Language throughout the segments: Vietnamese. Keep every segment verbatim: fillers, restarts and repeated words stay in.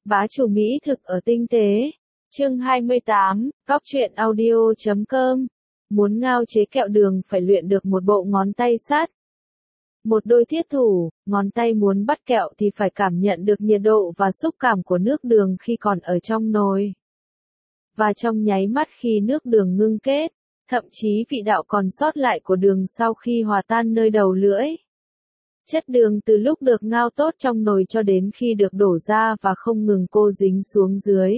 Bá chủ mỹ thực ở tinh tế. Chương hai mươi tám, Cóc truyện audio chấm com. Muốn ngao chế kẹo đường phải luyện được một bộ ngón tay sắt. Một đôi thiết thủ, ngón tay muốn bắt kẹo thì phải cảm nhận được nhiệt độ và xúc cảm của nước đường khi còn ở trong nồi. Và trong nháy mắt khi nước đường ngưng kết, thậm chí vị đạo còn sót lại của đường sau khi hòa tan nơi đầu lưỡi. Chất đường từ lúc được ngao tốt trong nồi cho đến khi được đổ ra và không ngừng cô dính xuống dưới.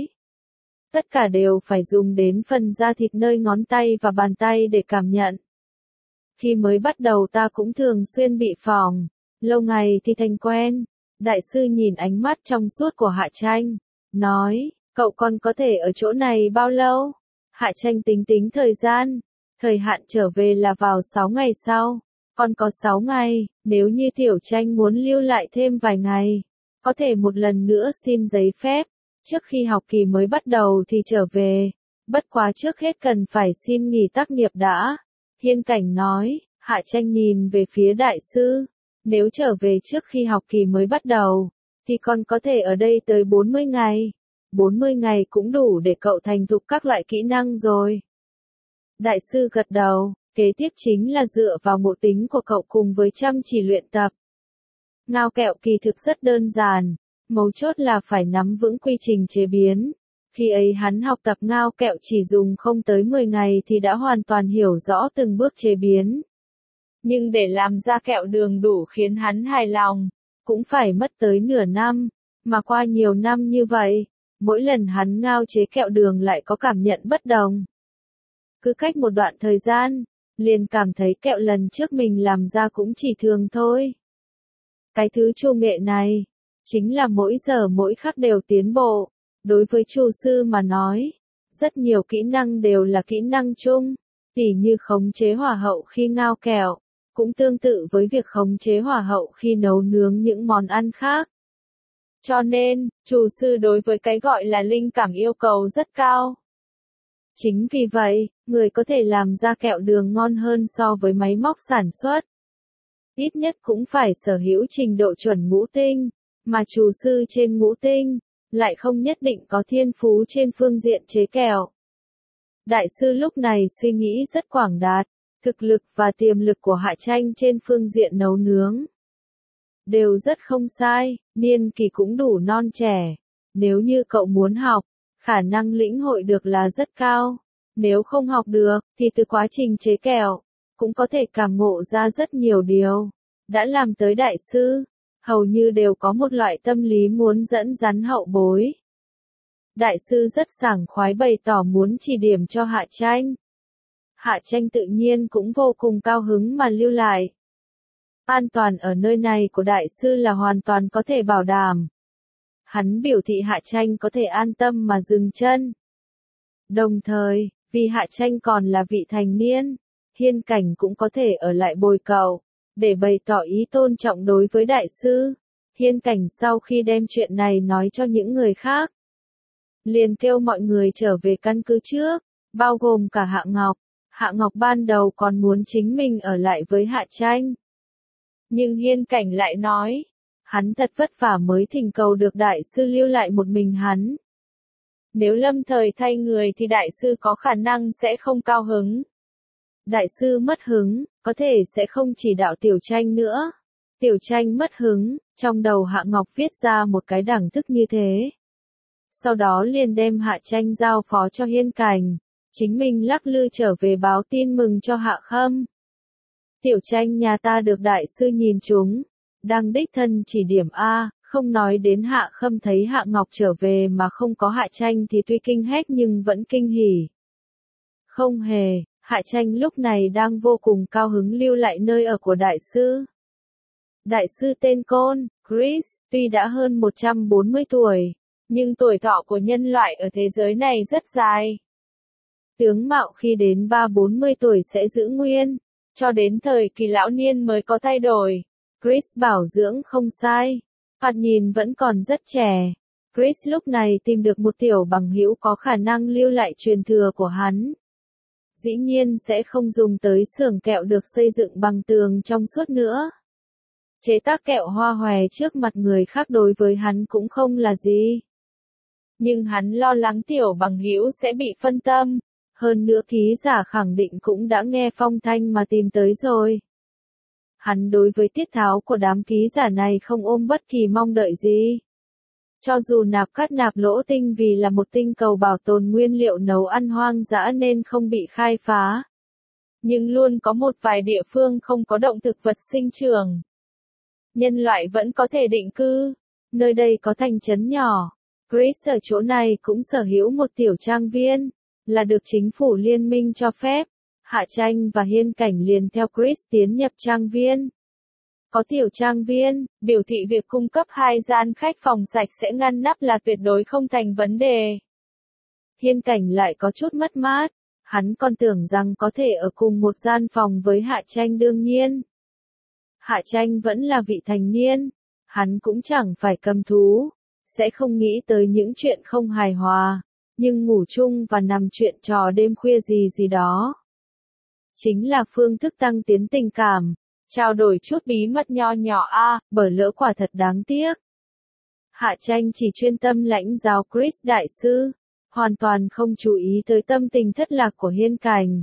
Tất cả đều phải dùng đến phần da thịt nơi ngón tay và bàn tay để cảm nhận. Khi mới bắt đầu ta cũng thường xuyên bị phỏng, lâu ngày thì thành quen. Đại sư nhìn ánh mắt trong suốt của Hạ Tranh, nói, cậu còn có thể ở chỗ này bao lâu? Hạ Tranh tính tính thời gian, thời hạn trở về là vào sáu ngày sau. Còn có sáu ngày, nếu như Tiểu Tranh muốn lưu lại thêm vài ngày, có thể một lần nữa xin giấy phép, trước khi học kỳ mới bắt đầu thì trở về, bất quá trước hết cần phải xin nghỉ tác nghiệp đã. Hiên Cảnh nói, Hạ Tranh nhìn về phía đại sư, nếu trở về trước khi học kỳ mới bắt đầu, thì còn có thể ở đây tới bốn mươi ngày, bốn mươi ngày cũng đủ để cậu thành thục các loại kỹ năng rồi. Đại sư gật đầu. Kế tiếp chính là dựa vào ngộ tính của cậu cùng với chăm chỉ luyện tập. Ngao kẹo kỳ thực rất đơn giản, mấu chốt là phải nắm vững quy trình chế biến. Khi ấy hắn học tập ngao kẹo chỉ dùng không tới mười ngày thì đã hoàn toàn hiểu rõ từng bước chế biến. Nhưng để làm ra kẹo đường đủ khiến hắn hài lòng, cũng phải mất tới nửa năm, mà qua nhiều năm như vậy, mỗi lần hắn ngao chế kẹo đường lại có cảm nhận bất đồng. Cứ cách một đoạn thời gian, liền cảm thấy kẹo lần trước mình làm ra cũng chỉ thường thôi. Cái thứ chu nghệ này, chính là mỗi giờ mỗi khắc đều tiến bộ. Đối với chu sư mà nói, rất nhiều kỹ năng đều là kỹ năng chung, tỉ như khống chế hỏa hậu khi ngao kẹo, cũng tương tự với việc khống chế hỏa hậu khi nấu nướng những món ăn khác. Cho nên, chu sư đối với cái gọi là linh cảm yêu cầu rất cao. Chính vì vậy, người có thể làm ra kẹo đường ngon hơn so với máy móc sản xuất. Ít nhất cũng phải sở hữu trình độ chuẩn ngũ tinh, mà chủ sư trên ngũ tinh, lại không nhất định có thiên phú trên phương diện chế kẹo. Đại sư lúc này suy nghĩ rất quảng đạt, thực lực và tiềm lực của Hạ Tranh trên phương diện nấu nướng đều rất không sai, niên kỳ cũng đủ non trẻ. Nếu như cậu muốn học, khả năng lĩnh hội được là rất cao. Nếu không học được, thì từ quá trình chế kẹo, cũng có thể cảm ngộ ra rất nhiều điều. Đã làm tới đại sư, hầu như đều có một loại tâm lý muốn dẫn dắt hậu bối. Đại sư rất sảng khoái bày tỏ muốn chỉ điểm cho Hạ Tranh. Hạ Tranh tự nhiên cũng vô cùng cao hứng mà lưu lại. An toàn ở nơi này của đại sư là hoàn toàn có thể bảo đảm. Hắn biểu thị Hạ Tranh có thể an tâm mà dừng chân. Đồng thời, vì Hạ Tranh còn là vị thành niên, Hiên Cảnh cũng có thể ở lại bồi cậu, để bày tỏ ý tôn trọng đối với đại sư. Hiên Cảnh sau khi đem chuyện này nói cho những người khác, liền kêu mọi người trở về căn cứ trước, bao gồm cả Hạ Ngọc. Hạ Ngọc ban đầu còn muốn chính mình ở lại với Hạ Tranh. Nhưng Hiên Cảnh lại nói, hắn thật vất vả mới thỉnh cầu được đại sư lưu lại một mình hắn. Nếu lâm thời thay người thì đại sư có khả năng sẽ không cao hứng. Đại sư mất hứng, có thể sẽ không chỉ đạo Tiểu Tranh nữa. Tiểu Tranh mất hứng, trong đầu Hạ Ngọc viết ra một cái đẳng thức như thế. Sau đó liền đem Hạ Tranh giao phó cho Hiên Cảnh, chính mình lắc lư trở về báo tin mừng cho Hạ Khâm. Tiểu Tranh nhà ta được đại sư nhìn trúng, đang đích thân chỉ điểm A. Không nói đến Hạ Khâm thấy Hạ Ngọc trở về mà không có Hạ Tranh thì tuy kinh hét nhưng vẫn kinh hỉ. Không hề, Hạ Tranh lúc này đang vô cùng cao hứng lưu lại nơi ở của đại sư. Đại sư tên Côn, Chris, tuy đã hơn một trăm bốn mươi tuổi, nhưng tuổi thọ của nhân loại ở thế giới này rất dài. Tướng mạo khi đến ba bốn mươi tuổi sẽ giữ nguyên, cho đến thời kỳ lão niên mới có thay đổi. Chris bảo dưỡng không sai. Thoạt nhìn vẫn còn rất trẻ. Chris lúc này tìm được một tiểu bằng hữu có khả năng lưu lại truyền thừa của hắn. Dĩ nhiên sẽ không dùng tới xưởng kẹo được xây dựng bằng tường trong suốt nữa. Chế tác kẹo hoa hòe trước mặt người khác đối với hắn cũng không là gì. Nhưng hắn lo lắng tiểu bằng hữu sẽ bị phân tâm. Hơn nữa ký giả khẳng định cũng đã nghe phong thanh mà tìm tới rồi. Hắn đối với tiết tháo của đám ký giả này không ôm bất kỳ mong đợi gì. Cho dù nạp cắt nạp lỗ tinh vì là một tinh cầu bảo tồn nguyên liệu nấu ăn hoang dã nên không bị khai phá. Nhưng luôn có một vài địa phương không có động thực vật sinh trưởng. Nhân loại vẫn có thể định cư. Nơi đây có thành trấn nhỏ. Chris ở chỗ này cũng sở hữu một tiểu trang viên, là được chính phủ liên minh cho phép. Hạ Tranh và Hiên Cảnh liền theo Chris tiến nhập trang viên. Có tiểu trang viên, biểu thị việc cung cấp hai gian khách phòng sạch sẽ ngăn nắp là tuyệt đối không thành vấn đề. Hiên Cảnh lại có chút mất mát, hắn còn tưởng rằng có thể ở cùng một gian phòng với Hạ Tranh đương nhiên. Hạ Tranh vẫn là vị thành niên, hắn cũng chẳng phải cầm thú, sẽ không nghĩ tới những chuyện không hài hòa, nhưng ngủ chung và nằm chuyện trò đêm khuya gì gì đó. Chính là phương thức tăng tiến tình cảm, trao đổi chút bí mật nho nhỏ a, à, bở lỡ quả thật đáng tiếc. Hạ Tranh chỉ chuyên tâm lãnh giáo Chris đại sư, hoàn toàn không chú ý tới tâm tình thất lạc của Hiên Cảnh.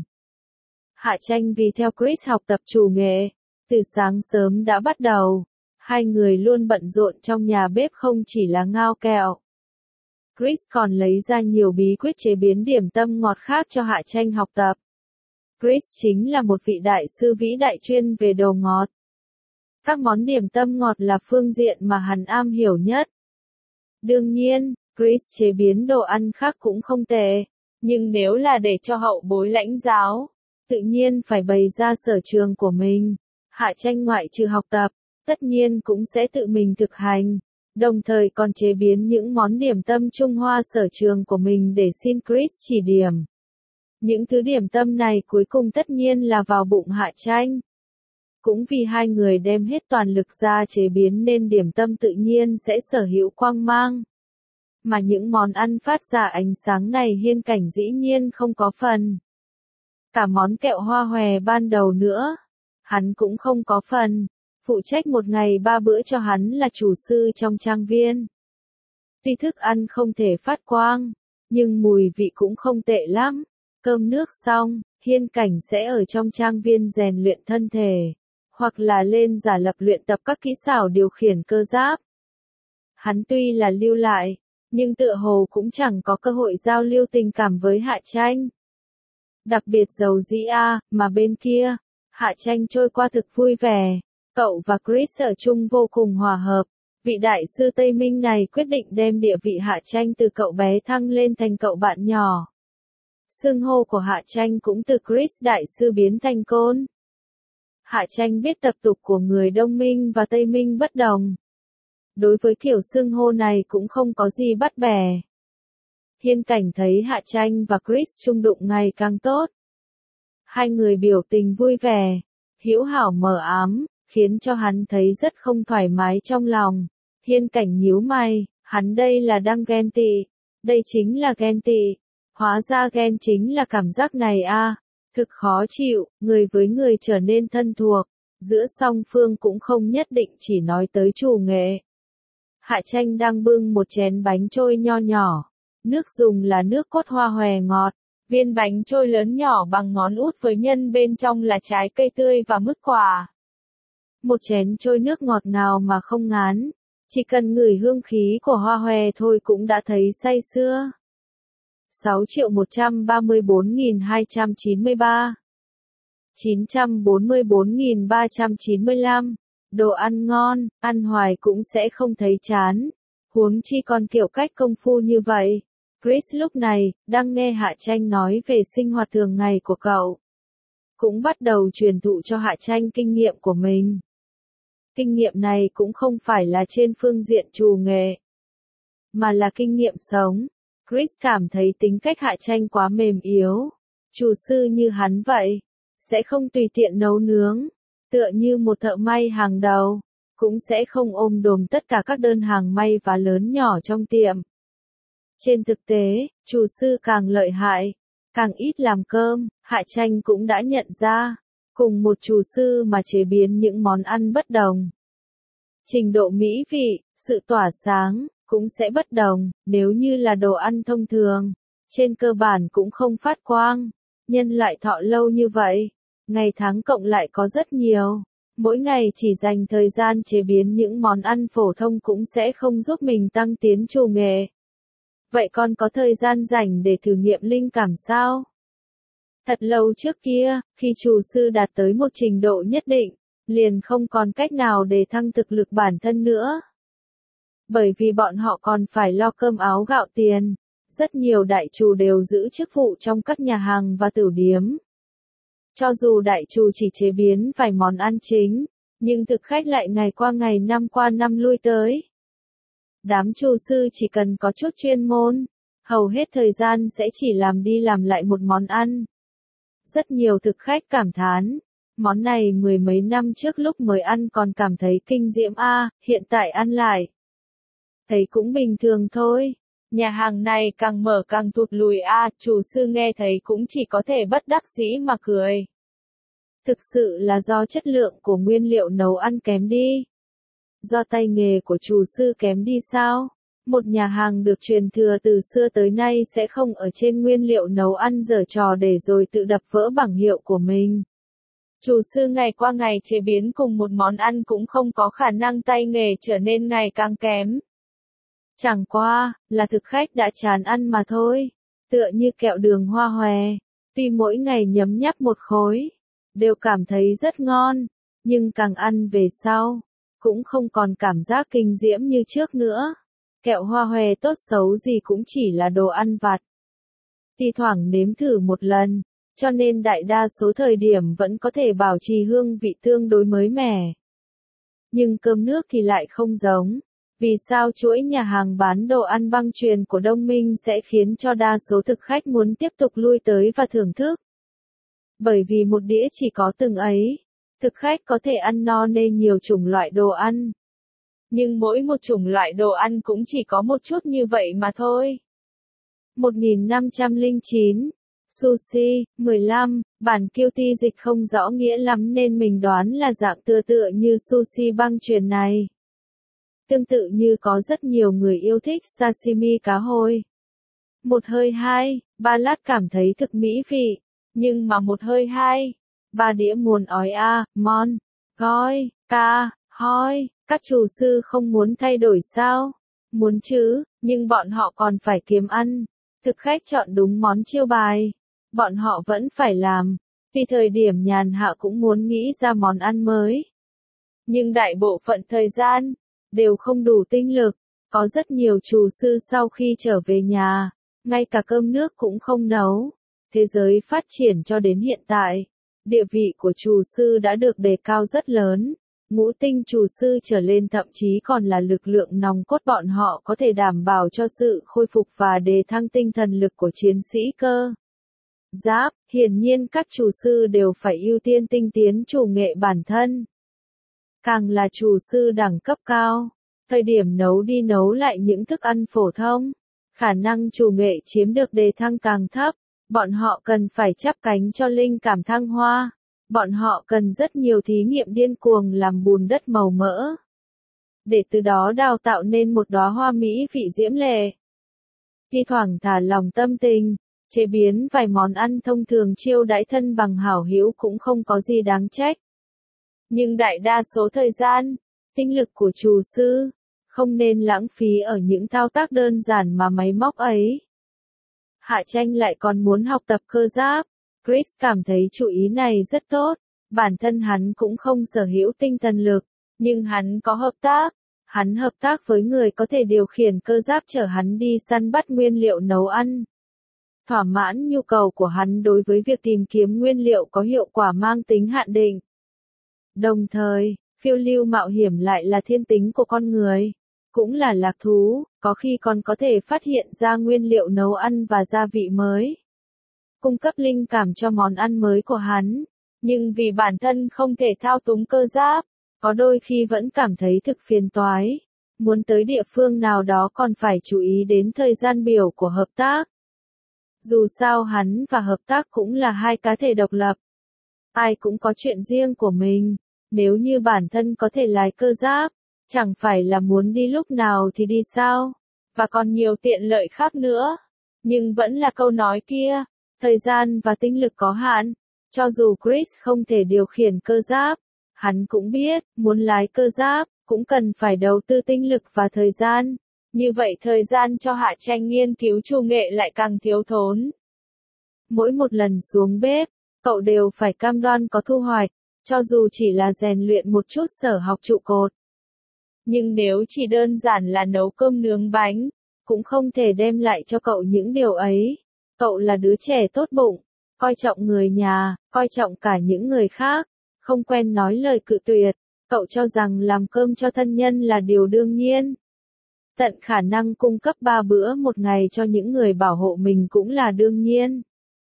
Hạ Tranh vì theo Chris học tập chủ nghệ, từ sáng sớm đã bắt đầu, hai người luôn bận rộn trong nhà bếp không chỉ là ngao kẹo. Chris còn lấy ra nhiều bí quyết chế biến điểm tâm ngọt khác cho Hạ Tranh học tập. Chris chính là một vị đại sư vĩ đại chuyên về đồ ngọt. Các món điểm tâm ngọt là phương diện mà hắn am hiểu nhất. Đương nhiên, Chris chế biến đồ ăn khác cũng không tệ, nhưng nếu là để cho hậu bối lãnh giáo, tự nhiên phải bày ra sở trường của mình. Hạ Tranh ngoại trừ học tập, tất nhiên cũng sẽ tự mình thực hành, đồng thời còn chế biến những món điểm tâm Trung Hoa sở trường của mình để xin Chris chỉ điểm. Những thứ điểm tâm này cuối cùng tất nhiên là vào bụng Hạ Tranh. Cũng vì hai người đem hết toàn lực ra chế biến nên điểm tâm tự nhiên sẽ sở hữu quang mang. Mà những món ăn phát ra ánh sáng này Hiên Cảnh dĩ nhiên không có phần. Cả món kẹo hoa hòe ban đầu nữa, hắn cũng không có phần. Phụ trách một ngày ba bữa cho hắn là chủ sư trong trang viên. Tuy thức ăn không thể phát quang, nhưng mùi vị cũng không tệ lắm. Cơm nước xong, Hiên Cảnh sẽ ở trong trang viên rèn luyện thân thể, hoặc là lên giả lập luyện tập các kỹ xảo điều khiển cơ giáp. Hắn tuy là lưu lại, nhưng tựa hồ cũng chẳng có cơ hội giao lưu tình cảm với Hạ Tranh. Đặc biệt giàu dĩ a, mà bên kia, Hạ Tranh trôi qua thực vui vẻ, cậu và Chris ở chung vô cùng hòa hợp. Vị đại sư Tây Minh này quyết định đem địa vị Hạ Tranh từ cậu bé thăng lên thành cậu bạn nhỏ. Xưng hô của Hạ Tranh cũng từ Chris đại sư biến thành Côn. Hạ Tranh biết tập tục của người Đông Minh và Tây Minh bất đồng. Đối với kiểu xưng hô này cũng không có gì bắt bẻ. Hiên Cảnh thấy Hạ Tranh và Chris chung đụng ngày càng tốt. Hai người biểu tình vui vẻ, hữu hảo mờ ám, khiến cho hắn thấy rất không thoải mái trong lòng. Hiên Cảnh nhíu mày, hắn đây là đang ghen tị. Đây chính là ghen tị. Hóa ra ghen chính là cảm giác này a, à, thực khó chịu, người với người trở nên thân thuộc, giữa song phương cũng không nhất định chỉ nói tới chủ nghệ. Hạ Tranh đang bưng một chén bánh trôi nho nhỏ, nước dùng là nước cốt hoa hòe ngọt, viên bánh trôi lớn nhỏ bằng ngón út với nhân bên trong là trái cây tươi và mứt quả. Một chén trôi nước ngọt ngào mà không ngán, chỉ cần ngửi hương khí của hoa hòe thôi cũng đã thấy say sưa. sáu triệu một trăm ba mươi bốn nghìn hai trăm chín mươi ba, chín trăm bốn mươi bốn nghìn ba trăm chín mươi lăm. Đồ ăn ngon, ăn hoài cũng sẽ không thấy chán. Huống chi còn kiểu cách công phu như vậy. Chris lúc này, đang nghe Hạ Tranh nói về sinh hoạt thường ngày của cậu. Cũng bắt đầu truyền thụ cho Hạ Tranh kinh nghiệm của mình. Kinh nghiệm này cũng không phải là trên phương diện trù nghệ, mà là kinh nghiệm sống. Chris cảm thấy tính cách Hạ Tranh quá mềm yếu. Chủ sư như hắn vậy, sẽ không tùy tiện nấu nướng, tựa như một thợ may hàng đầu, cũng sẽ không ôm đồm tất cả các đơn hàng may và lớn nhỏ trong tiệm. Trên thực tế, chủ sư càng lợi hại, càng ít làm cơm, Hạ Tranh cũng đã nhận ra, cùng một chủ sư mà chế biến những món ăn bất đồng. Trình độ mỹ vị, sự tỏa sáng, cũng sẽ bất đồng, nếu như là đồ ăn thông thường, trên cơ bản cũng không phát quang. Nhân loại thọ lâu như vậy, ngày tháng cộng lại có rất nhiều. Mỗi ngày chỉ dành thời gian chế biến những món ăn phổ thông cũng sẽ không giúp mình tăng tiến chủ nghệ. Vậy con có thời gian rảnh để thử nghiệm linh cảm sao? Thật lâu trước kia, khi chủ sư đạt tới một trình độ nhất định, liền không còn cách nào để thăng thực lực bản thân nữa. Bởi vì bọn họ còn phải lo cơm áo gạo tiền, rất nhiều đại chủ đều giữ chức vụ trong các nhà hàng và tửu điếm. Cho dù đại chủ chỉ chế biến vài món ăn chính, nhưng thực khách lại ngày qua ngày năm qua năm lui tới. Đám chủ sư chỉ cần có chút chuyên môn, hầu hết thời gian sẽ chỉ làm đi làm lại một món ăn. Rất nhiều thực khách cảm thán, món này mười mấy năm trước lúc mới ăn còn cảm thấy kinh diễm a, hiện tại ăn lại. Thấy cũng bình thường thôi, nhà hàng này càng mở càng tụt lùi a, chủ sư nghe thấy cũng chỉ có thể bất đắc dĩ mà cười. Thực sự là do chất lượng của nguyên liệu nấu ăn kém đi. Do tay nghề của chủ sư kém đi sao? Một nhà hàng được truyền thừa từ xưa tới nay sẽ không ở trên nguyên liệu nấu ăn giở trò để rồi tự đập vỡ bảng hiệu của mình. Chủ sư ngày qua ngày chế biến cùng một món ăn cũng không có khả năng tay nghề trở nên ngày càng kém. Chẳng qua, là thực khách đã chán ăn mà thôi. Tựa như kẹo đường hoa hòe, tuy mỗi ngày nhấm nháp một khối, đều cảm thấy rất ngon, nhưng càng ăn về sau, cũng không còn cảm giác kinh diễm như trước nữa. Kẹo hoa hòe tốt xấu gì cũng chỉ là đồ ăn vặt. Thi thoảng nếm thử một lần, cho nên đại đa số thời điểm vẫn có thể bảo trì hương vị tương đối mới mẻ. Nhưng cơm nước thì lại không giống. Vì sao chuỗi nhà hàng bán đồ ăn băng chuyền của Đông Minh sẽ khiến cho đa số thực khách muốn tiếp tục lui tới và thưởng thức? Bởi vì một đĩa chỉ có từng ấy, thực khách có thể ăn no nên nhiều chủng loại đồ ăn. Nhưng mỗi một chủng loại đồ ăn cũng chỉ có một chút như vậy mà thôi. một nghìn năm trăm lẻ chín. Sushi, mười lăm, bản kiêu ti dịch không rõ nghĩa lắm nên mình đoán là dạng tựa tựa như sushi băng chuyền này. Tương tự như có rất nhiều người yêu thích sashimi cá hồi. Một hơi hai, ba lát cảm thấy thực mỹ vị, nhưng mà một hơi hai, ba đĩa muôn ói a, mon, gói, ca, hoi, các chủ sư không muốn thay đổi sao? Muốn chứ, nhưng bọn họ còn phải kiếm ăn. Thực khách chọn đúng món chiêu bài, bọn họ vẫn phải làm, vì thời điểm nhàn hạ cũng muốn nghĩ ra món ăn mới. Nhưng đại bộ phận thời gian, đều không đủ tinh lực, có rất nhiều chủ sư sau khi trở về nhà, ngay cả cơm nước cũng không nấu. Thế giới phát triển cho đến hiện tại, địa vị của chủ sư đã được đề cao rất lớn, ngũ tinh chủ sư trở lên thậm chí còn là lực lượng nòng cốt, bọn họ có thể đảm bảo cho sự khôi phục và đề thăng tinh thần lực của chiến sĩ cơ giáp. Hiển nhiên các chủ sư đều phải ưu tiên tinh tiến chủ nghệ bản thân. Càng là chủ sư đẳng cấp cao, thời điểm nấu đi nấu lại những thức ăn phổ thông, khả năng chủ nghệ chiếm được đề thăng càng thấp. Bọn họ cần phải chắp cánh cho linh cảm thăng hoa. Bọn họ cần rất nhiều thí nghiệm điên cuồng làm bùn đất màu mỡ, để từ đó đào tạo nên một đóa hoa mỹ vị diễm lệ. Thi thoảng thả lòng tâm tình, chế biến vài món ăn thông thường chiêu đãi thân bằng hảo hữu cũng không có gì đáng trách. Nhưng đại đa số thời gian, tinh lực của chủ sư, không nên lãng phí ở những thao tác đơn giản mà máy móc ấy. Hạ Tranh lại còn muốn học tập cơ giáp. Chris cảm thấy chủ ý này rất tốt, bản thân hắn cũng không sở hữu tinh thần lực, nhưng hắn có hợp tác. Hắn hợp tác với người có thể điều khiển cơ giáp chở hắn đi săn bắt nguyên liệu nấu ăn. Thỏa mãn nhu cầu của hắn đối với việc tìm kiếm nguyên liệu có hiệu quả mang tính hạn định. Đồng thời, phiêu lưu mạo hiểm lại là thiên tính của con người, cũng là lạc thú, có khi còn có thể phát hiện ra nguyên liệu nấu ăn và gia vị mới, cung cấp linh cảm cho món ăn mới của hắn. Nhưng vì bản thân không thể thao túng cơ giáp, có đôi khi vẫn cảm thấy thực phiền toái. Muốn tới địa phương nào đó còn phải chú ý đến thời gian biểu của hợp tác. Dù sao hắn và hợp tác cũng là hai cá thể độc lập. Ai cũng có chuyện riêng của mình. Nếu như bản thân có thể lái cơ giáp, Chẳng phải là muốn đi lúc nào thì đi sao? Và còn nhiều tiện lợi khác nữa. Nhưng vẫn là câu nói kia, thời gian và tinh lực có hạn. Cho dù Chris không thể điều khiển cơ giáp, hắn cũng biết, muốn lái cơ giáp, cũng cần phải đầu tư tinh lực và thời gian. Như vậy thời gian cho Hạ Tranh nghiên cứu trù nghệ lại càng thiếu thốn. Mỗi một lần xuống bếp, cậu đều phải cam đoan có thu hoạch, cho dù chỉ là rèn luyện một chút sở học trụ cột. Nhưng nếu chỉ đơn giản là nấu cơm nướng bánh, cũng không thể đem lại cho cậu những điều ấy. Cậu là đứa trẻ tốt bụng, coi trọng người nhà, coi trọng cả những người khác, không quen nói lời cự tuyệt. Cậu cho rằng làm cơm cho thân nhân là điều đương nhiên. Tận khả năng cung cấp ba bữa một ngày cho những người bảo hộ mình cũng là đương nhiên.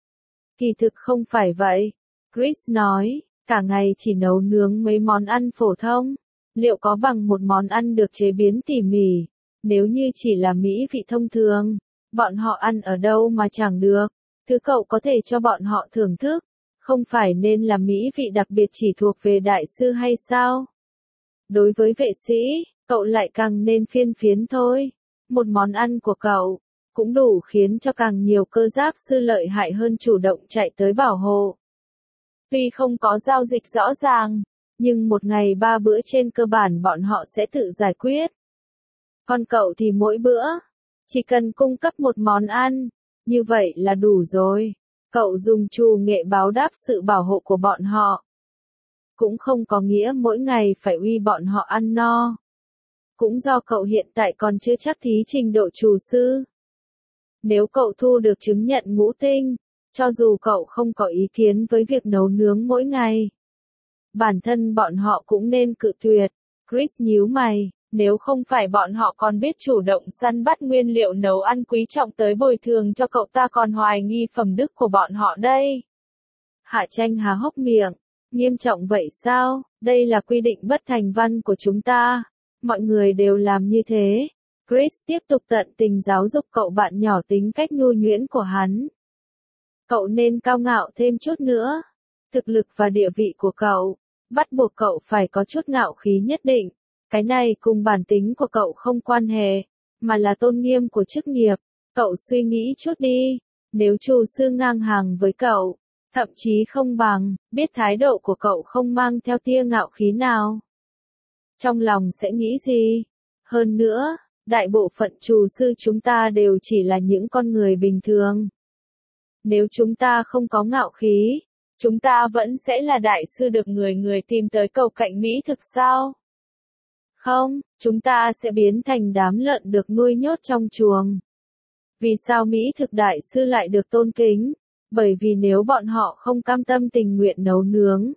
Kỳ thực không phải vậy. Chris nói, cả ngày chỉ nấu nướng mấy món ăn phổ thông. Liệu có bằng một món ăn được chế biến tỉ mỉ? Nếu như chỉ là mỹ vị thông thường, bọn họ ăn ở đâu mà chẳng được. Thứ cậu có thể cho bọn họ thưởng thức, không phải nên là mỹ vị đặc biệt chỉ thuộc về đại sư hay sao? Đối với vệ sĩ, cậu lại càng nên phiên phiến thôi. Một món ăn của cậu cũng đủ khiến cho càng nhiều cơ giáp sư lợi hại hơn chủ động chạy tới bảo hộ. Tuy không có giao dịch rõ ràng, nhưng một ngày ba bữa trên cơ bản bọn họ sẽ tự giải quyết. Còn cậu thì mỗi bữa, chỉ cần cung cấp một món ăn, như vậy là đủ rồi. Cậu dùng trù nghệ báo đáp sự bảo hộ của bọn họ. Cũng không có nghĩa mỗi ngày phải uy bọn họ ăn no. Cũng do cậu hiện tại còn chưa chắc thí trình độ trù sư. Nếu cậu thu được chứng nhận ngũ tinh, cho dù cậu không có ý kiến với việc nấu nướng mỗi ngày, bản thân bọn họ cũng nên cự tuyệt. Chris nhíu mày, nếu không phải bọn họ còn biết chủ động săn bắt nguyên liệu nấu ăn quý trọng tới bồi thường cho cậu ta còn hoài nghi phẩm đức của bọn họ đây. Hạ Tranh há hốc miệng, nghiêm trọng vậy sao? Đây là quy định bất thành văn của chúng ta. Mọi người đều làm như thế. Chris tiếp tục tận tình giáo dục cậu bạn nhỏ tính cách nhu nhuyễn của hắn. Cậu nên cao ngạo thêm chút nữa. Thực lực và địa vị của cậu bắt buộc cậu phải có chút ngạo khí nhất định. Cái này cùng bản tính của cậu không quan hệ, mà là tôn nghiêm của chức nghiệp. Cậu suy nghĩ chút đi, nếu trù sư ngang hàng với cậu, thậm chí không bằng, biết thái độ của cậu không mang theo tia ngạo khí nào, trong lòng sẽ nghĩ gì? Hơn nữa, đại bộ phận trù sư chúng ta đều chỉ là những con người bình thường. Nếu chúng ta không có ngạo khí, chúng ta vẫn sẽ là đại sư được người người tìm tới cầu cạnh mỹ thực sao? Không, chúng ta sẽ biến thành đám lợn được nuôi nhốt trong chuồng. Vì sao mỹ thực đại sư lại được tôn kính? Bởi vì nếu bọn họ không cam tâm tình nguyện nấu nướng,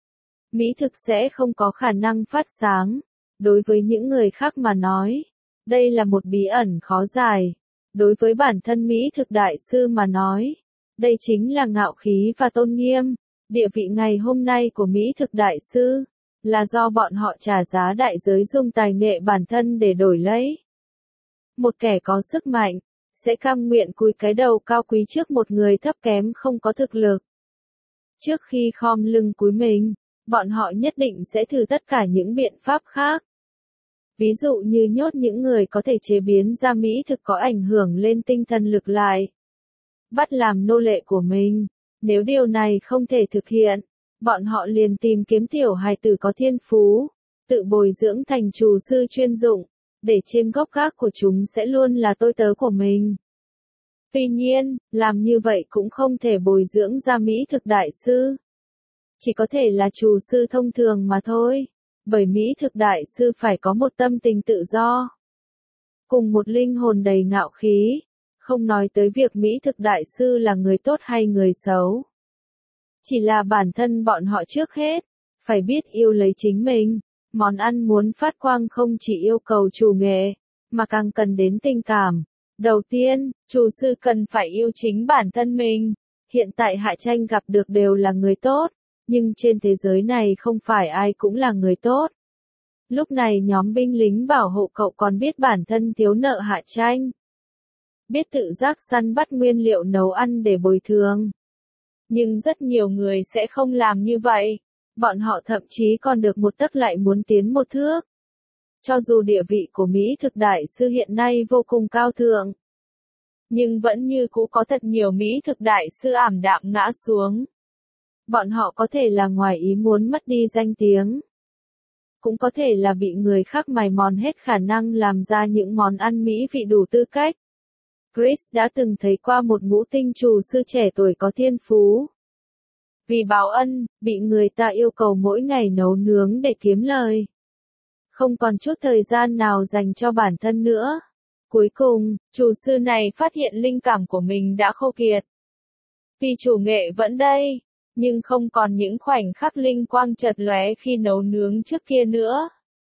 mỹ thực sẽ không có khả năng phát sáng. Đối với những người khác mà nói, đây là một bí ẩn khó giải. Đối với bản thân mỹ thực đại sư mà nói, đây chính là ngạo khí và tôn nghiêm. Địa vị ngày hôm nay của mỹ thực đại sư là do bọn họ trả giá đại giới dùng tài nghệ bản thân để đổi lấy. Một kẻ có sức mạnh sẽ cam nguyện cúi cái đầu cao quý trước một người thấp kém không có thực lực. Trước khi khom lưng cúi mình, bọn họ nhất định sẽ thử tất cả những biện pháp khác. Ví dụ như nhốt những người có thể chế biến ra mỹ thực có ảnh hưởng lên tinh thần lực lại. Bắt làm nô lệ của mình. Nếu điều này không thể thực hiện, bọn họ liền tìm kiếm tiểu hài tử có thiên phú, tự bồi dưỡng thành trù sư chuyên dụng, để trên gốc gác của chúng sẽ luôn là tôi tớ của mình. Tuy nhiên, làm như vậy cũng không thể bồi dưỡng ra mỹ thực đại sư. Chỉ có thể là trù sư thông thường mà thôi, bởi mỹ thực đại sư phải có một tâm tình tự do, cùng một linh hồn đầy ngạo khí, không nói tới việc mỹ thực đại sư là người tốt hay người xấu. Chỉ là bản thân bọn họ trước hết, phải biết yêu lấy chính mình. Món ăn muốn phát quang không chỉ yêu cầu trù nghệ, mà càng cần đến tình cảm. Đầu tiên, trù sư cần phải yêu chính bản thân mình. Hiện tại Hạ Tranh gặp được đều là người tốt, nhưng trên thế giới này không phải ai cũng là người tốt. Lúc này nhóm binh lính bảo hộ cậu còn biết bản thân thiếu nợ Hạ Tranh, biết tự giác săn bắt nguyên liệu nấu ăn để bồi thường. Nhưng rất nhiều người sẽ không làm như vậy. Bọn họ thậm chí còn được một tấc lại muốn tiến một thước. Cho dù địa vị của Mỹ thực đại sư hiện nay vô cùng cao thượng, nhưng vẫn như cũ có thật nhiều Mỹ thực đại sư ảm đạm ngã xuống. Bọn họ có thể là ngoài ý muốn mất đi danh tiếng, cũng có thể là bị người khác mài mòn hết khả năng làm ra những món ăn mỹ vị đủ tư cách. Chris đã từng thấy qua một ngũ tinh trù sư trẻ tuổi có thiên phú. Vì báo ân, bị người ta yêu cầu mỗi ngày nấu nướng để kiếm lời. Không còn chút thời gian nào dành cho bản thân nữa. Cuối cùng, trù sư này phát hiện linh cảm của mình đã khô kiệt. Vì chủ nghệ vẫn đây, nhưng không còn những khoảnh khắc linh quang chợt lóe khi nấu nướng trước kia nữa.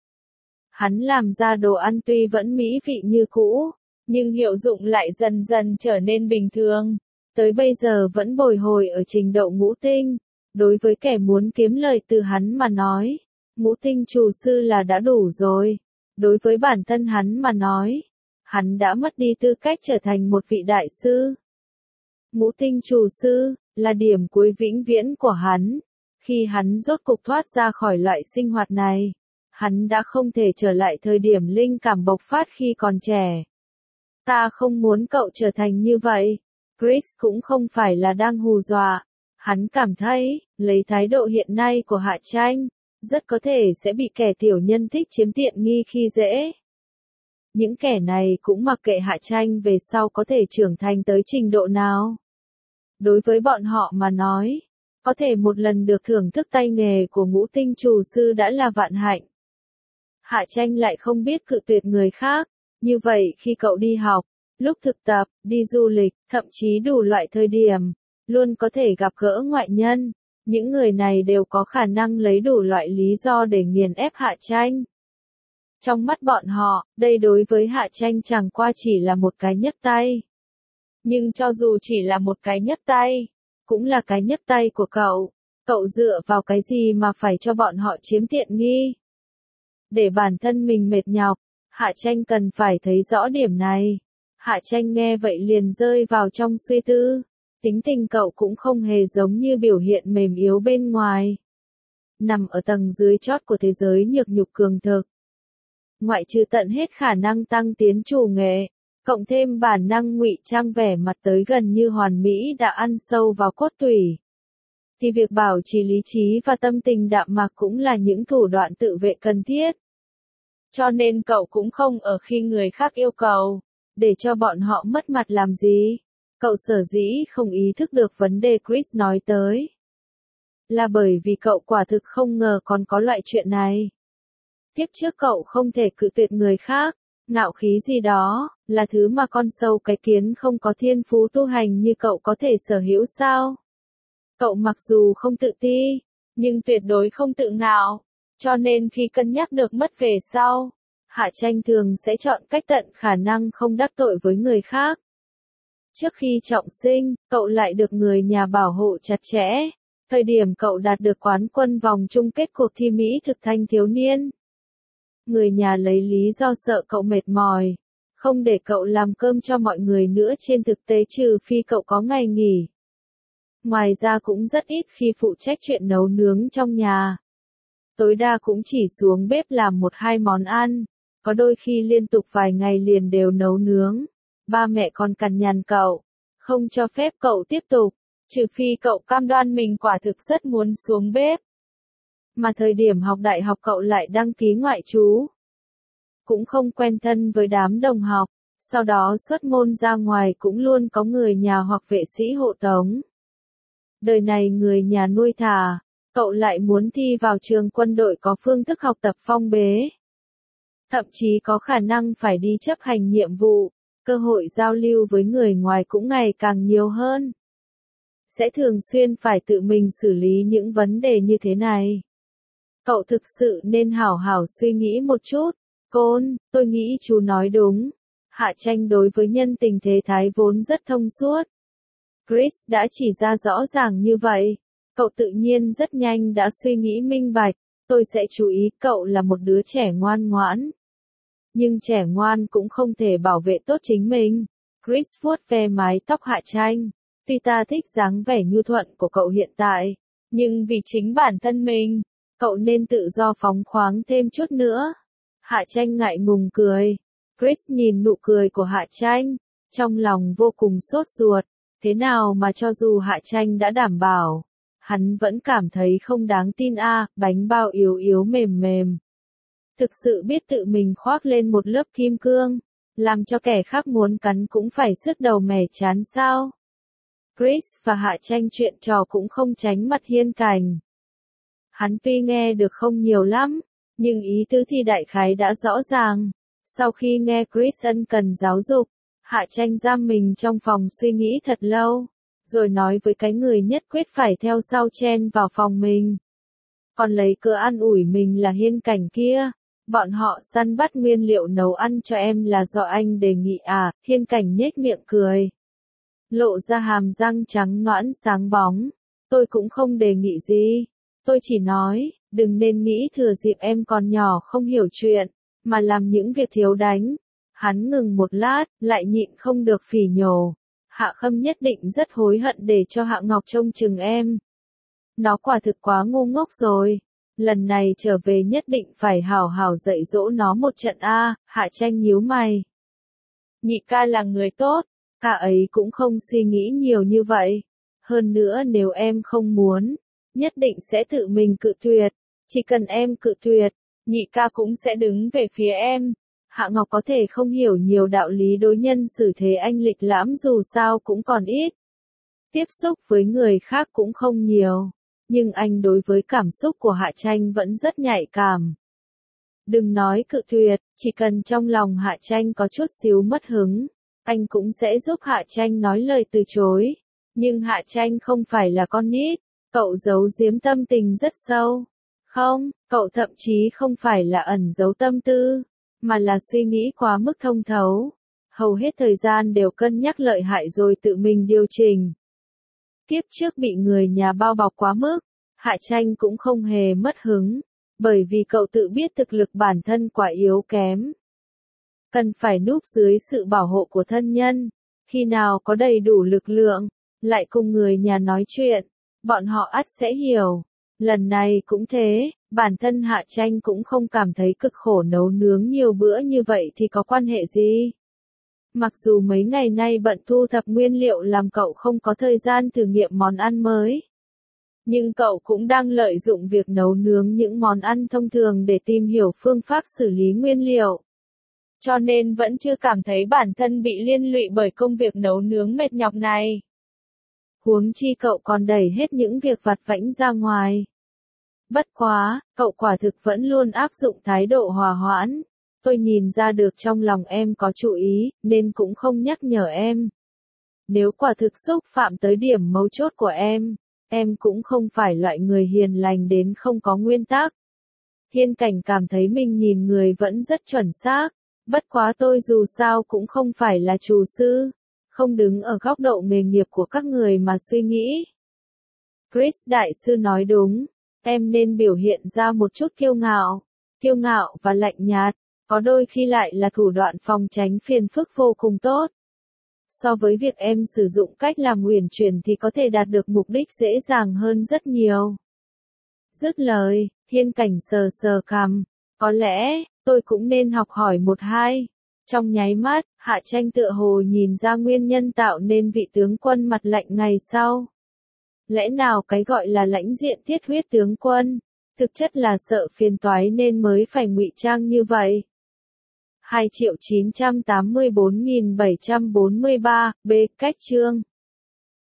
Hắn làm ra đồ ăn tuy vẫn mỹ vị như cũ, nhưng hiệu dụng lại dần dần trở nên bình thường. Tới bây giờ vẫn bồi hồi ở trình độ ngũ tinh. Đối với kẻ muốn kiếm lời từ hắn mà nói, ngũ tinh trù sư là đã đủ rồi. Đối với bản thân hắn mà nói, hắn đã mất đi tư cách trở thành một vị đại sư. Ngũ tinh trù sư là điểm cuối vĩnh viễn của hắn. Khi hắn rốt cục thoát ra khỏi loại sinh hoạt này, hắn đã không thể trở lại thời điểm linh cảm bộc phát khi còn trẻ. Ta không muốn cậu trở thành như vậy. Chris cũng không phải là đang hù dọa. Hắn cảm thấy, lấy thái độ hiện nay của Hạ Tranh, rất có thể sẽ bị kẻ tiểu nhân thích chiếm tiện nghi khi dễ. Những kẻ này cũng mặc kệ Hạ Tranh về sau có thể trưởng thành tới trình độ nào. Đối với bọn họ mà nói, có thể một lần được thưởng thức tay nghề của ngũ tinh trù sư đã là vạn hạnh. Hạ Tranh lại không biết cự tuyệt người khác, như vậy khi cậu đi học, lúc thực tập, đi du lịch, thậm chí đủ loại thời điểm, luôn có thể gặp gỡ ngoại nhân, những người này đều có khả năng lấy đủ loại lý do để nghiền ép Hạ Tranh. Trong mắt bọn họ, đây đối với Hạ Tranh chẳng qua chỉ là một cái nhấc tay. Nhưng cho dù chỉ là một cái nhấc tay, cũng là cái nhấc tay của cậu, cậu dựa vào cái gì mà phải cho bọn họ chiếm tiện nghi? Để bản thân mình mệt nhọc, Hạ Tranh cần phải thấy rõ điểm này. Hạ Tranh nghe vậy liền rơi vào trong suy tư. Tính tình cậu cũng không hề giống như biểu hiện mềm yếu bên ngoài. Nằm ở tầng dưới chót của thế giới nhược nhục cường thực. Ngoại trừ tận hết khả năng tăng tiến chủ nghệ, cộng thêm bản năng ngụy trang vẻ mặt tới gần như hoàn mỹ đã ăn sâu vào cốt tủy. Thì việc bảo trì lý trí và tâm tình đạm mạc cũng là những thủ đoạn tự vệ cần thiết. Cho nên cậu cũng không ở khi người khác yêu cầu, để cho bọn họ mất mặt làm gì. Cậu sở dĩ không ý thức được vấn đề Chris nói tới. Là bởi vì cậu quả thực không ngờ còn có loại chuyện này. Tiếp trước cậu không thể cự tuyệt người khác, ngạo khí gì đó, là thứ mà con sâu cái kiến không có thiên phú tu hành như cậu có thể sở hữu sao? Cậu mặc dù không tự ti, nhưng tuyệt đối không tự ngạo, cho nên khi cân nhắc được mất về sau, Hạ Tranh thường sẽ chọn cách tận khả năng không đắc tội với người khác. Trước khi trọng sinh, cậu lại được người nhà bảo hộ chặt chẽ. Thời điểm cậu đạt được quán quân vòng chung kết cuộc thi Mỹ thực thanh thiếu niên. Người nhà lấy lý do sợ cậu mệt mỏi, không để cậu làm cơm cho mọi người nữa trên thực tế trừ phi cậu có ngày nghỉ. Ngoài ra cũng rất ít khi phụ trách chuyện nấu nướng trong nhà. Tối đa cũng chỉ xuống bếp làm một hai món ăn, có đôi khi liên tục vài ngày liền đều nấu nướng. Ba mẹ còn cằn nhằn cậu, không cho phép cậu tiếp tục, trừ phi cậu cam đoan mình quả thực rất muốn xuống bếp. Mà thời điểm học đại học cậu lại đăng ký ngoại trú. Cũng không quen thân với đám đồng học, sau đó xuất môn ra ngoài cũng luôn có người nhà hoặc vệ sĩ hộ tống. Đời này người nhà nuôi thả, cậu lại muốn thi vào trường quân đội có phương thức học tập phong bế. Thậm chí có khả năng phải đi chấp hành nhiệm vụ. Cơ hội giao lưu với người ngoài cũng ngày càng nhiều hơn. Sẽ thường xuyên phải tự mình xử lý những vấn đề như thế này. Cậu thực sự nên hảo hảo suy nghĩ một chút. Côn, tôi nghĩ chú nói đúng. Hạ Tranh đối với nhân tình thế thái vốn rất thông suốt. Chris đã chỉ ra rõ ràng như vậy. Cậu tự nhiên rất nhanh đã suy nghĩ minh bạch. Tôi sẽ chú ý cậu là một đứa trẻ ngoan ngoãn. Nhưng trẻ ngoan cũng không thể bảo vệ tốt chính mình. Chris vuốt ve mái tóc Hạ Tranh. Tuy ta thích dáng vẻ nhu thuận của cậu hiện tại, nhưng vì chính bản thân mình, cậu nên tự do phóng khoáng thêm chút nữa. Hạ Tranh ngại ngùng cười. Chris nhìn nụ cười của Hạ Tranh, trong lòng vô cùng sốt ruột. Thế nào mà cho dù Hạ Tranh đã đảm bảo, hắn vẫn cảm thấy không đáng tin a, à, bánh bao yếu yếu mềm mềm. Thực sự biết tự mình khoác lên một lớp kim cương, làm cho kẻ khác muốn cắn cũng phải sứt đầu mẻ chán sao. Chris và Hạ Tranh chuyện trò cũng không tránh mặt Hiên Cảnh. Hắn tuy nghe được không nhiều lắm, nhưng ý tứ thì đại khái đã rõ ràng. Sau khi nghe Chris ân cần giáo dục, Hạ Tranh giam mình trong phòng suy nghĩ thật lâu, rồi nói với cái người nhất quyết phải theo sau chen vào phòng mình. Còn lấy cớ an ủi mình là Hiên Cảnh kia. Bọn họ săn bắt nguyên liệu nấu ăn cho em là do anh đề nghị à, Hiên Cảnh nhếch miệng cười. Lộ ra hàm răng trắng nõn sáng bóng. Tôi cũng không đề nghị gì. Tôi chỉ nói, đừng nên nghĩ thừa dịp em còn nhỏ không hiểu chuyện, mà làm những việc thiếu đánh. Hắn ngừng một lát, lại nhịn không được phỉ nhổ. Hạ Khâm nhất định rất hối hận để cho Hạ Ngọc trông chừng em. Nó quả thực quá ngu ngốc rồi. Lần này trở về nhất định phải hảo hảo dạy dỗ nó một trận a. Hạ Tranh nhíu mày. Nhị ca là người tốt, ca ấy cũng không suy nghĩ nhiều như vậy. Hơn nữa nếu em không muốn, nhất định sẽ tự mình cự tuyệt. Chỉ cần em cự tuyệt, nhị ca cũng sẽ đứng về phía em. Hạ Ngọc có thể không hiểu nhiều đạo lý đối nhân xử thế anh lịch lãm dù sao cũng còn ít. Tiếp xúc với người khác cũng không nhiều. Nhưng anh đối với cảm xúc của Hạ Tranh vẫn rất nhạy cảm. Đừng nói cự tuyệt, chỉ cần trong lòng Hạ Tranh có chút xíu mất hứng, anh cũng sẽ giúp Hạ Tranh nói lời từ chối. Nhưng Hạ Tranh không phải là con nít, cậu giấu giếm tâm tình rất sâu. Không, cậu thậm chí không phải là ẩn giấu tâm tư, mà là suy nghĩ quá mức thông thấu. Hầu hết thời gian đều cân nhắc lợi hại rồi tự mình điều chỉnh. Kiếp trước bị người nhà bao bọc quá mức, Hạ Tranh cũng không hề mất hứng, bởi vì cậu tự biết thực lực bản thân quá yếu kém. Cần phải núp dưới sự bảo hộ của thân nhân, khi nào có đầy đủ lực lượng, lại cùng người nhà nói chuyện, bọn họ ắt sẽ hiểu. Lần này cũng thế, bản thân Hạ Tranh cũng không cảm thấy cực khổ nấu nướng nhiều bữa như vậy thì có quan hệ gì. Mặc dù mấy ngày nay bận thu thập nguyên liệu làm cậu không có thời gian thử nghiệm món ăn mới. Nhưng cậu cũng đang lợi dụng việc nấu nướng những món ăn thông thường để tìm hiểu phương pháp xử lý nguyên liệu. Cho nên vẫn chưa cảm thấy bản thân bị liên lụy bởi công việc nấu nướng mệt nhọc này. Huống chi cậu còn đẩy hết những việc vặt vãnh ra ngoài. Bất quá, cậu quả thực vẫn luôn áp dụng thái độ hòa hoãn. Tôi nhìn ra được trong lòng em có chú ý, nên cũng không nhắc nhở em. Nếu quả thực xúc phạm tới điểm mấu chốt của em, em cũng không phải loại người hiền lành đến không có nguyên tắc. Hiên Cảnh cảm thấy mình nhìn người vẫn rất chuẩn xác, bất quá tôi dù sao cũng không phải là chủ sư, không đứng ở góc độ nghề nghiệp của các người mà suy nghĩ. Chris đại sư nói đúng, em nên biểu hiện ra một chút kiêu ngạo, kiêu ngạo và lạnh nhạt. Có đôi khi lại là thủ đoạn phòng tránh phiền phức vô cùng tốt. So với việc em sử dụng cách làm uyển chuyển thì có thể đạt được mục đích dễ dàng hơn rất nhiều. Dứt lời, Hiên Cảnh sờ sờ cằm. Có lẽ, tôi cũng nên học hỏi một hai. Trong nháy mắt, Hạ Tranh tựa hồ nhìn ra nguyên nhân tạo nên vị tướng quân mặt lạnh ngày sau. Lẽ nào cái gọi là lãnh diện thiết huyết tướng quân, thực chất là sợ phiền toái nên mới phải ngụy trang như vậy. hai triệu chín trăm tám mươi bốn nghìn bảy trăm bốn mươi ba, B. Cách chương